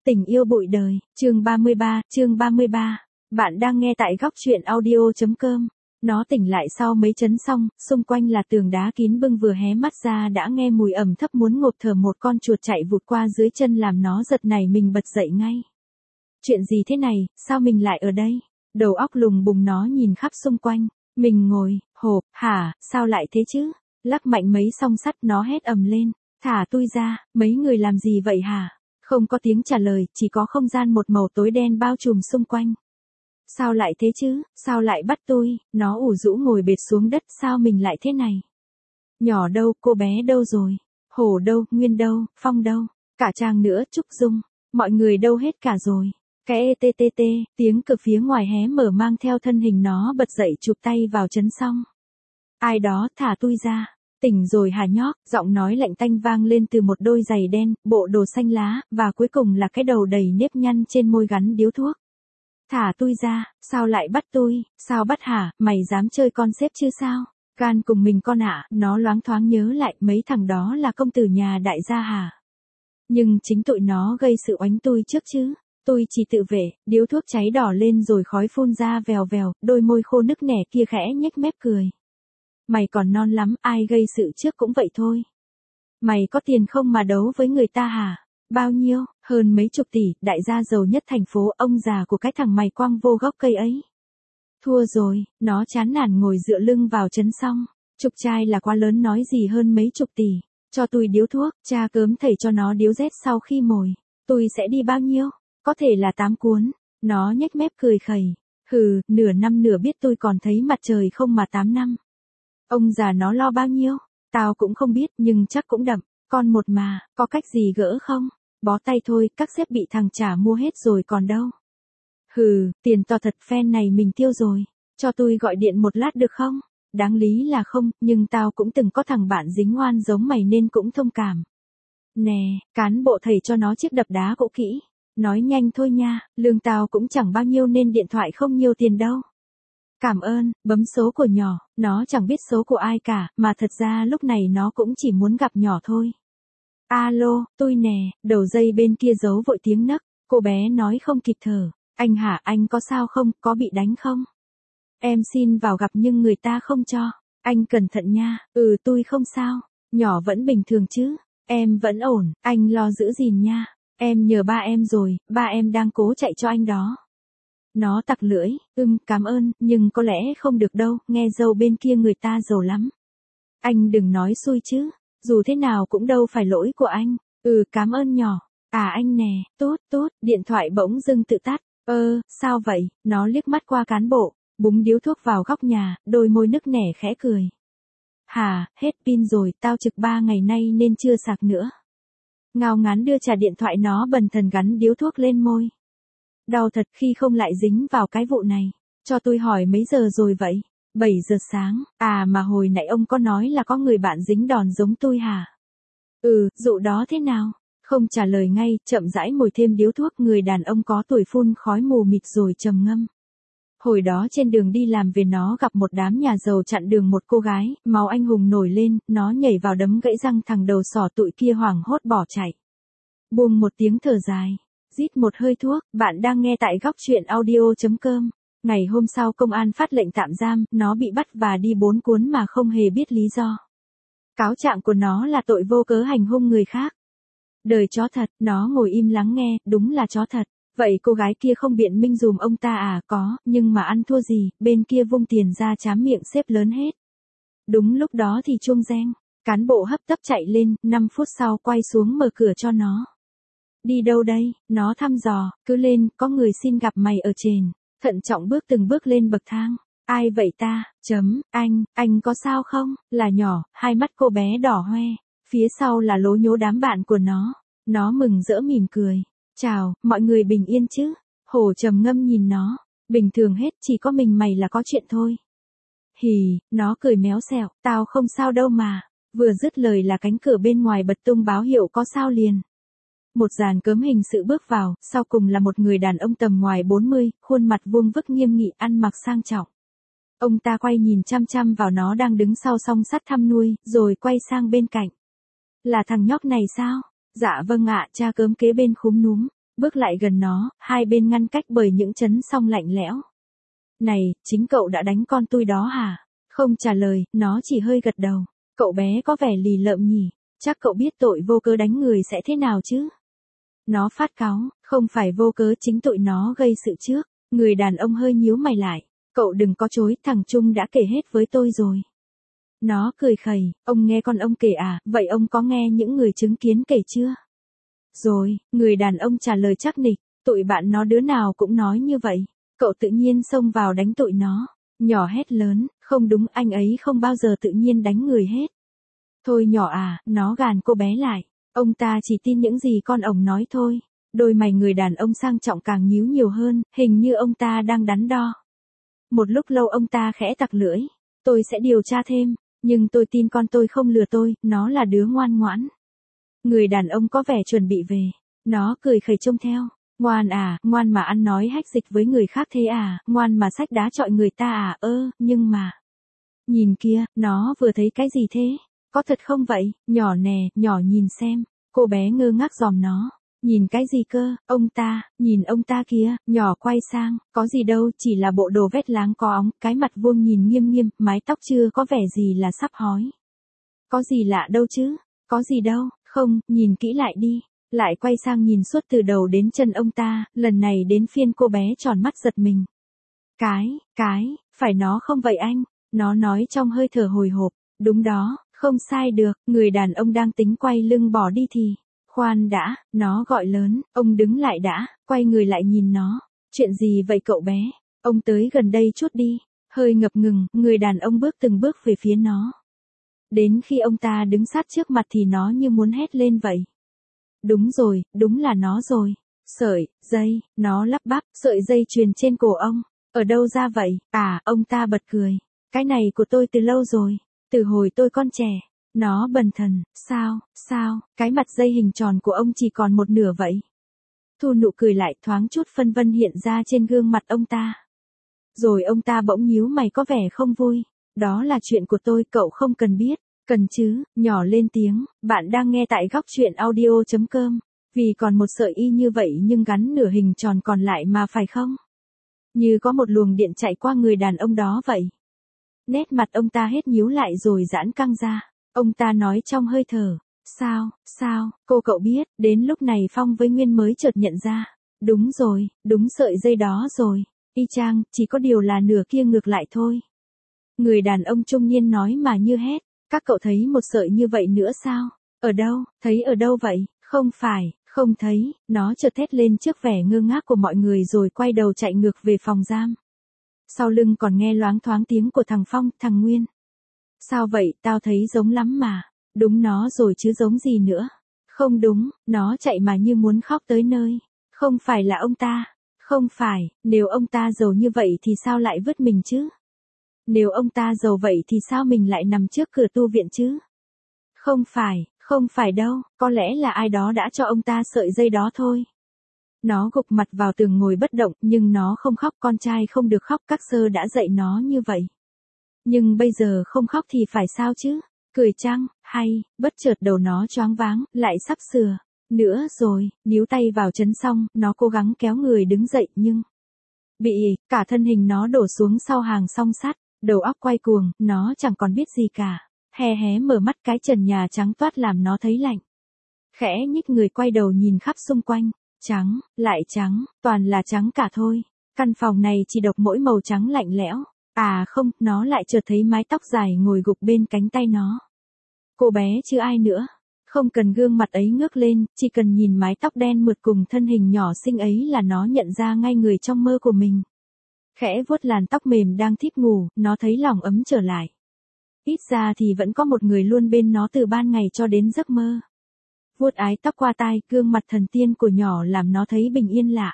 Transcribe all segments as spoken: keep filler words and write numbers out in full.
Tình yêu bụi đời, chương ba mươi ba, chương ba mươi ba. Bạn đang nghe tại góc truyện audio chấm com. Nó tỉnh lại sau mấy chấn xong, xung quanh là tường đá kín bưng, vừa hé mắt ra đã nghe mùi ẩm thấp muốn ngộp thở, một con chuột chạy vụt qua dưới chân làm nó giật nảy mình bật dậy ngay. Chuyện gì thế này, sao mình lại ở đây? Đầu óc lùng bùng nó nhìn khắp xung quanh. Mình ngồi, hộp, hả, sao lại thế chứ? Lắc mạnh mấy song sắt nó hét ầm lên. Thả tôi ra, mấy người làm gì vậy hả? Không có tiếng trả lời, chỉ có không gian một màu tối đen bao trùm xung quanh. Sao lại thế chứ, sao lại bắt tôi? Nó ủ rũ ngồi bệt xuống đất, sao mình lại thế này? Nhỏ đâu, cô bé đâu rồi? Hổ đâu, Nguyên đâu, Phong đâu? Cả Trang nữa, Trúc Dung. Mọi người đâu hết cả rồi? Cái e tê tê tê, tiếng cửa phía ngoài hé mở mang theo thân hình nó bật dậy chụp tay vào chấn xong. Ai đó, thả tôi ra. Tỉnh rồi hả nhóc, giọng nói lạnh tanh vang lên từ một đôi giày đen, bộ đồ xanh lá, và cuối cùng là cái đầu đầy nếp nhăn trên môi gắn điếu thuốc. Thả tôi ra, sao lại bắt tôi, sao bắt hả, mày dám chơi con xếp chứ sao? Gan cùng mình con ạ, nó loáng thoáng nhớ lại mấy thằng đó là công tử nhà đại gia hả? Nhưng chính tụi nó gây sự oánh tôi trước chứ. Tôi chỉ tự vệ, điếu thuốc cháy đỏ lên rồi khói phun ra vèo vèo, đôi môi khô nức nẻ kia khẽ nhếch mép cười. Mày còn non lắm, ai gây sự trước cũng vậy thôi. Mày có tiền không mà đấu với người ta hả? Bao nhiêu? Hơn mấy chục tỷ, đại gia giàu nhất thành phố, ông già của cái thằng mày quăng vô gốc cây ấy. Thua rồi, nó chán nản ngồi dựa lưng vào chấn xong. Chục chai là quá lớn nói gì hơn mấy chục tỷ. Cho tôi điếu thuốc, cha cớm thầy cho nó điếu rét sau khi mồi. Tôi sẽ đi bao nhiêu? Có thể là tám cuốn. Nó nhếch mép cười khẩy. Hừ, nửa năm nửa biết tôi còn thấy mặt trời không mà tám năm. Ông già nó lo bao nhiêu? Tao cũng không biết nhưng chắc cũng đậm. Con một mà, có cách gì gỡ không? Bó tay thôi, các sếp bị thằng trả mua hết rồi còn đâu. Hừ, tiền to thật, phen này mình tiêu rồi. Cho tôi gọi điện một lát được không? Đáng lý là không, nhưng tao cũng từng có thằng bạn dính ngoan giống mày nên cũng thông cảm. Nè, cán bộ thầy cho nó chiếc đập đá cũ kỹ. Nói nhanh thôi nha, lương tao cũng chẳng bao nhiêu nên điện thoại không nhiều tiền đâu. Cảm ơn, bấm số của nhỏ, nó chẳng biết số của ai cả, mà thật ra lúc này nó cũng chỉ muốn gặp nhỏ thôi. Alo, tôi nè, đầu dây bên kia giấu vội tiếng nấc, cô bé nói không kịp thở. Anh hả, anh có sao không, có bị đánh không? Em xin vào gặp nhưng người ta không cho. Anh cẩn thận nha, ừ tôi không sao, nhỏ vẫn bình thường chứ, em vẫn ổn, anh lo giữ gìn nha. Em nhờ ba em rồi, ba em đang cố chạy cho anh đó. Nó tặc lưỡi, ừm, cảm ơn, nhưng có lẽ không được đâu, nghe dâu bên kia người ta giàu lắm. Anh đừng nói xui chứ, dù thế nào cũng đâu phải lỗi của anh. Ừ, cảm ơn nhỏ. À anh nè, tốt, tốt, điện thoại bỗng dưng tự tắt. Ơ, sao vậy? Nó liếc mắt qua cán bộ, búng điếu thuốc vào góc nhà, đôi môi nức nẻ khẽ cười. Hà, hết pin rồi, tao trực ba ngày nay nên chưa sạc nữa. Ngao ngán đưa trả điện thoại, nó bần thần gắn điếu thuốc lên môi. Đau thật khi không lại dính vào cái vụ này. Cho tôi hỏi mấy giờ rồi vậy? bảy giờ sáng. À mà hồi nãy ông có nói là có người bạn dính đòn giống tôi hả? Ừ, dụ đó thế nào? Không trả lời ngay, chậm rãi mồi thêm điếu thuốc. Người đàn ông có tuổi phun khói mù mịt rồi trầm ngâm. Hồi đó trên đường đi làm về nó gặp một đám nhà giàu chặn đường một cô gái, máu anh hùng nổi lên, nó nhảy vào đấm gãy răng thằng đầu sỏ tụi kia hoảng hốt bỏ chạy. Buông một tiếng thở dài, rít một hơi thuốc. Bạn đang nghe tại góc truyện audio chấm com. Ngày hôm sau công an phát lệnh tạm giam, nó bị bắt và đi bốn cuốn mà không hề biết lý do. Cáo trạng của nó là tội vô cớ hành hung người khác. Đời chó thật, nó ngồi im lắng nghe, đúng là chó thật. Vậy cô gái kia không biện minh dùm ông ta à? Có, nhưng mà ăn thua gì, bên kia vung tiền ra trám miệng xếp lớn hết. Đúng lúc đó thì chuông reng, cán bộ hấp tấp chạy lên, năm phút sau quay xuống mở cửa cho nó. Đi đâu đây? Nó thăm dò, cứ lên, có người xin gặp mày ở trên. Thận trọng bước từng bước lên bậc thang. Ai vậy ta? Chấm, anh, anh có sao không? Là nhỏ, hai mắt cô bé đỏ hoe. Phía sau là lố nhố đám bạn của nó. Nó mừng rỡ mỉm cười. Chào, mọi người bình yên chứ? Hổ trầm ngâm nhìn nó. Bình thường hết, chỉ có mình mày là có chuyện thôi. Hì, nó cười méo xẹo, tao không sao đâu mà. Vừa dứt lời là cánh cửa bên ngoài bật tung báo hiệu có sao liền. Một dàn cớm hình sự bước vào, sau cùng là một người đàn ông tầm ngoài bốn mươi, khuôn mặt vuông vức nghiêm nghị, ăn mặc sang trọng. Ông ta quay nhìn chăm chăm vào nó đang đứng sau song sắt thăm nuôi, rồi quay sang bên cạnh. Là thằng nhóc này sao? Dạ vâng ạ, cha cớm kế bên khúm núm. bước lại gần nó, hai bên ngăn cách bởi những chấn song lạnh lẽo. Này, chính cậu đã đánh con tôi đó hả? Không trả lời, nó chỉ hơi gật đầu. Cậu bé có vẻ lì lợm nhỉ, chắc cậu biết tội vô cớ đánh người sẽ thế nào chứ? Nó phát cáu, không phải vô cớ, chính tụi nó gây sự trước. Người đàn ông hơi nhíu mày lại. Cậu đừng có chối, thằng Trung đã kể hết với tôi rồi. Nó cười khẩy, ông nghe con ông kể à, vậy ông có nghe những người chứng kiến kể chưa? Rồi, người đàn ông trả lời chắc nịch, tụi bạn nó đứa nào cũng nói như vậy. Cậu tự nhiên xông vào đánh tụi nó. Nhỏ hét lớn, không đúng, anh ấy không bao giờ tự nhiên đánh người hết. Thôi nhỏ à, nó gàn cô bé lại. Ông ta chỉ tin những gì con ổng nói thôi. Đôi mày người đàn ông sang trọng càng nhíu nhiều hơn, hình như ông ta đang đắn đo. Một lúc lâu ông ta khẽ tặc lưỡi. Tôi sẽ điều tra thêm, nhưng tôi tin con tôi không lừa tôi, nó là đứa ngoan ngoãn. Người đàn ông có vẻ chuẩn bị về. Nó cười khẩy trông theo. Ngoan à, ngoan mà ăn nói hách dịch với người khác thế à, ngoan mà xách đá chọi người ta à, ơ, nhưng mà. Nhìn kia, nó vừa thấy cái gì thế? Có thật không vậy? Nhỏ nè, nhỏ nhìn xem. Cô bé ngơ ngác dòm nó. Nhìn cái gì cơ, ông ta, nhìn ông ta kia, nhỏ quay sang, có gì đâu, chỉ là bộ đồ vét láng có óng, cái mặt vuông nhìn nghiêm nghiêm, mái tóc chưa có vẻ gì là sắp hói. Có gì lạ đâu chứ, có gì đâu, không, nhìn kỹ lại đi. Lại quay sang nhìn suốt từ đầu đến chân ông ta, lần này đến phiên cô bé tròn mắt giật mình. Cái, cái, phải nó không vậy anh? Nó nói trong hơi thở hồi hộp, đúng đó, không sai được, người đàn ông đang tính quay lưng bỏ đi thì. Khoan đã, nó gọi lớn, ông đứng lại đã, quay người lại nhìn nó. Chuyện gì vậy cậu bé? Ông tới gần đây chút đi. Hơi ngập ngừng, người đàn ông bước từng bước về phía nó. Đến khi ông ta đứng sát trước mặt thì nó như muốn hét lên vậy. Đúng rồi, đúng là nó rồi. Sợi, dây, nó lắp bắp, sợi dây chuyền trên cổ ông. Ở đâu ra vậy? À, ông ta bật cười. Cái này của tôi từ lâu rồi. Từ hồi tôi con trẻ. Nó bần thần, sao, sao, cái mặt dây hình tròn của ông chỉ còn một nửa vậy. Thu nụ cười lại thoáng chút phân vân hiện ra trên gương mặt ông ta. Rồi ông ta bỗng nhíu mày có vẻ không vui. Đó là chuyện của tôi, cậu không cần biết. Cần chứ, nhỏ lên tiếng, bạn đang nghe tại góc truyện audio chấm com. Vì còn một sợi y như vậy nhưng gắn nửa hình tròn còn lại mà phải không? Như có một luồng điện chạy qua người đàn ông đó vậy. Nét mặt ông ta hết nhíu lại rồi giãn căng ra. Ông ta nói trong hơi thở. Sao, sao, cô cậu biết, đến lúc này Phong với Nguyên mới chợt nhận ra. Đúng rồi, đúng sợi dây đó rồi. Y chang, chỉ có điều là nửa kia ngược lại thôi. Người đàn ông trung niên nói mà như hét. Các cậu thấy một sợi như vậy nữa sao? Ở đâu, thấy ở đâu vậy? Không phải, không thấy, nó chợt thét lên trước vẻ ngơ ngác của mọi người rồi quay đầu chạy ngược về phòng giam. Sau lưng còn nghe loáng thoáng tiếng của thằng Phong, thằng Nguyên. Sao vậy, tao thấy giống lắm mà. Đúng nó rồi chứ giống gì nữa. Không đúng, nó chạy mà như muốn khóc tới nơi. Không phải là ông ta. Không phải, nếu ông ta giàu như vậy thì sao lại vứt mình chứ? Nếu ông ta giàu vậy thì sao mình lại nằm trước cửa tu viện chứ? Không phải, không phải đâu, có lẽ là ai đó đã cho ông ta sợi dây đó thôi. Nó gục mặt vào tường ngồi bất động, nhưng nó không khóc, con trai không được khóc, các sơ đã dạy nó như vậy. Nhưng bây giờ không khóc thì phải sao chứ? Cười chăng, hay, bất chợt đầu nó choáng váng, lại sắp sửa. Nữa rồi, níu tay vào chấn xong, nó cố gắng kéo người đứng dậy nhưng... Bị, cả thân hình nó đổ xuống sau hàng song sắt, đầu óc quay cuồng, nó chẳng còn biết gì cả. Hé hé mở mắt cái trần nhà trắng toát làm nó thấy lạnh. Khẽ nhích người quay đầu nhìn khắp xung quanh, trắng, lại trắng, toàn là trắng cả thôi. Căn phòng này chỉ độc mỗi màu trắng lạnh lẽo. À không, nó lại chợt thấy mái tóc dài ngồi gục bên cánh tay nó. Cô bé chứ ai nữa. Không cần gương mặt ấy ngước lên, chỉ cần nhìn mái tóc đen mượt cùng thân hình nhỏ xinh ấy là nó nhận ra ngay người trong mơ của mình. Khẽ vuốt làn tóc mềm đang thiếp ngủ, nó thấy lòng ấm trở lại. Ít ra thì vẫn có một người luôn bên nó từ ban ngày cho đến giấc mơ. Vuốt ái tóc qua tai, gương mặt thần tiên của nhỏ làm nó thấy bình yên lạ.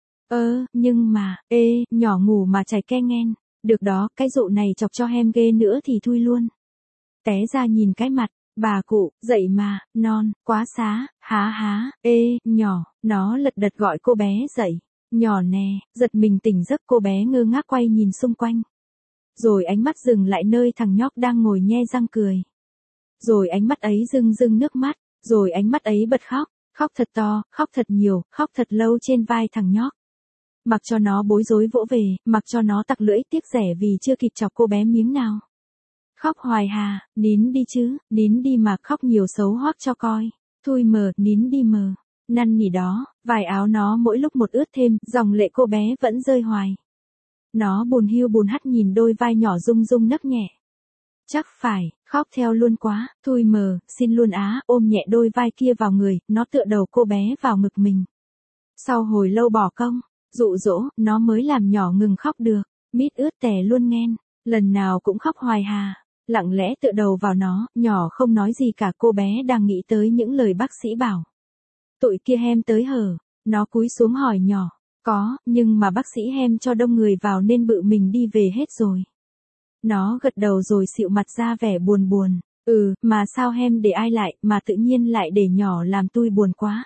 Ơ, nhưng mà, ê, nhỏ ngủ mà chảy ke ngen. Được đó, cái dụ này chọc cho hem ghê nữa thì thui luôn. Té ra nhìn cái mặt, bà cụ, dậy mà, non, quá xá, há há, ê, nhỏ, nó lật đật gọi cô bé dậy. Nhỏ nè, giật mình tỉnh giấc, cô bé ngơ ngác quay nhìn xung quanh. Rồi ánh mắt dừng lại nơi thằng nhóc đang ngồi nhe răng cười. Rồi ánh mắt ấy rưng rưng nước mắt, rồi ánh mắt ấy bật khóc. Khóc thật to, khóc thật nhiều, khóc thật lâu trên vai thằng nhóc. Mặc cho nó bối rối vỗ về, mặc cho nó tặc lưỡi tiếc rẻ vì chưa kịp chọc cô bé miếng nào. Khóc hoài hà, nín đi chứ, nín đi mà khóc nhiều xấu hoắc cho coi. Thui mờ, nín đi mờ. Năn nỉ đó, vài áo nó mỗi lúc một ướt thêm, dòng lệ cô bé vẫn rơi hoài. Nó buồn hiu buồn hắt nhìn đôi vai nhỏ rung rung nấc nhẹ. Chắc phải, khóc theo luôn quá, thui mờ, xin luôn á, ôm nhẹ đôi vai kia vào người, nó tựa đầu cô bé vào ngực mình. Sau hồi lâu bỏ công, dụ dỗ, nó mới làm nhỏ ngừng khóc được, mít ướt tè luôn nghen, lần nào cũng khóc hoài hà, lặng lẽ tựa đầu vào nó, nhỏ không nói gì cả, cô bé đang nghĩ tới những lời bác sĩ bảo. Tụi kia hem tới hở, nó cúi xuống hỏi nhỏ, có, nhưng mà bác sĩ hem cho đông người vào nên bự mình đi về hết rồi. Nó gật đầu rồi xịu mặt ra vẻ buồn buồn, ừ, mà sao hem để ai lại, mà tự nhiên lại để nhỏ làm tui buồn quá.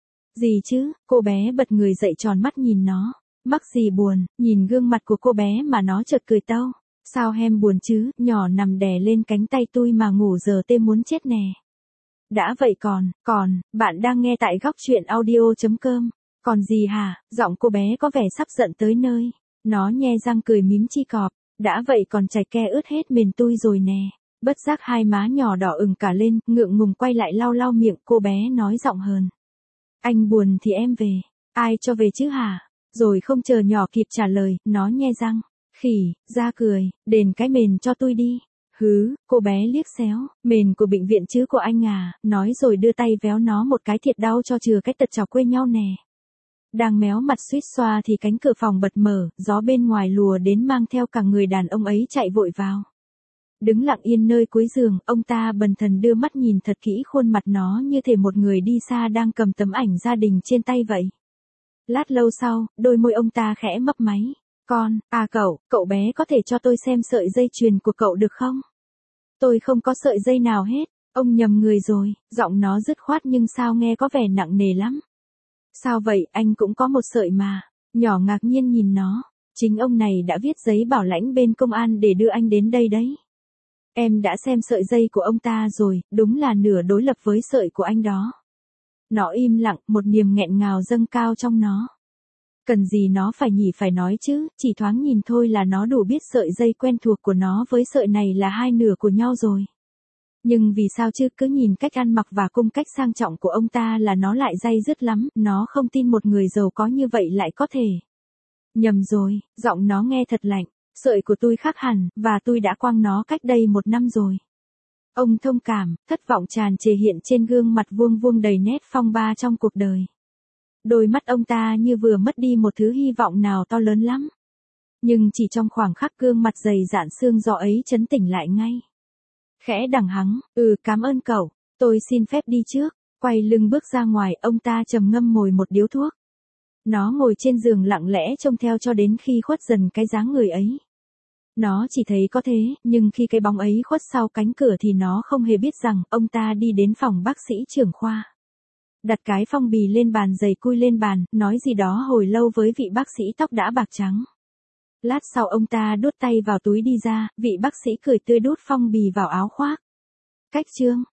Gì chứ, cô bé bật người dậy tròn mắt nhìn nó, mắc gì buồn, nhìn gương mặt của cô bé mà nó chợt cười tâu. Sao hem buồn chứ, nhỏ nằm đè lên cánh tay tui mà ngủ giờ tê muốn chết nè. Đã vậy còn, còn, bạn đang nghe tại góc chuyện audio chấm com. Còn gì hả, giọng cô bé có vẻ sắp giận tới nơi. Nó nhe răng cười mím chi cọp, đã vậy còn chảy ke ướt hết mền tui rồi nè. Bất giác hai má nhỏ đỏ ửng cả lên, ngượng ngùng quay lại lau lau miệng, cô bé nói giọng hờn. Anh buồn thì em về, ai cho về chứ hả? Rồi không chờ nhỏ kịp trả lời, nó nhe răng. Khỉ, ra cười, đền cái mền cho tôi đi. Hứ, cô bé liếc xéo, mền của bệnh viện chứ của anh à, nói rồi đưa tay véo nó một cái thiệt đau cho chừa cái tật chọc quê nhau nè. Đang méo mặt suýt xoa thì cánh cửa phòng bật mở, gió bên ngoài lùa đến mang theo cả người đàn ông ấy chạy vội vào. Đứng lặng yên nơi cuối giường, ông ta bần thần đưa mắt nhìn thật kỹ khuôn mặt nó như thể một người đi xa đang cầm tấm ảnh gia đình trên tay vậy. Lát lâu sau, đôi môi ông ta khẽ mấp máy. Con, à cậu, cậu bé có thể cho tôi xem sợi dây chuyền của cậu được không? Tôi không có sợi dây nào hết, ông nhầm người rồi, giọng nó dứt khoát nhưng sao nghe có vẻ nặng nề lắm. Sao vậy, anh cũng có một sợi mà, nhỏ ngạc nhiên nhìn nó, chính ông này đã viết giấy bảo lãnh bên công an để đưa anh đến đây đấy. Em đã xem sợi dây của ông ta rồi, đúng là nửa đối lập với sợi của anh đó. Nó im lặng, một niềm nghẹn ngào dâng cao trong nó. Cần gì nó phải nhỉ phải nói chứ, chỉ thoáng nhìn thôi là nó đủ biết sợi dây quen thuộc của nó với sợi này là hai nửa của nhau rồi. Nhưng vì sao chứ, cứ nhìn cách ăn mặc và cung cách sang trọng của ông ta là nó lại day dứt lắm, nó không tin một người giàu có như vậy lại có thể. Nhầm rồi, giọng nó nghe thật lạnh, sợi của tôi khác hẳn, và tôi đã quăng nó cách đây một năm rồi. Ông thông cảm, thất vọng tràn trề hiện trên gương mặt vuông vuông đầy nét phong ba trong cuộc đời. Đôi mắt ông ta như vừa mất đi một thứ hy vọng nào to lớn lắm. Nhưng chỉ trong khoảng khắc gương mặt dày dạn xương gió ấy chấn tỉnh lại ngay. Khẽ đằng hắng, ừ cảm ơn cậu, tôi xin phép đi trước, quay lưng bước ra ngoài, ông ta trầm ngâm mồi một điếu thuốc. Nó ngồi trên giường lặng lẽ trông theo cho đến khi khuất dần cái dáng người ấy. Nó chỉ thấy có thế, nhưng khi cái bóng ấy khuất sau cánh cửa thì nó không hề biết rằng ông ta đi đến phòng bác sĩ trưởng khoa. Đặt cái phong bì lên bàn, giày cui lên bàn, nói gì đó hồi lâu với vị bác sĩ tóc đã bạc trắng. Lát sau ông ta đút tay vào túi đi ra, vị bác sĩ cười tươi đút phong bì vào áo khoác. Cách chương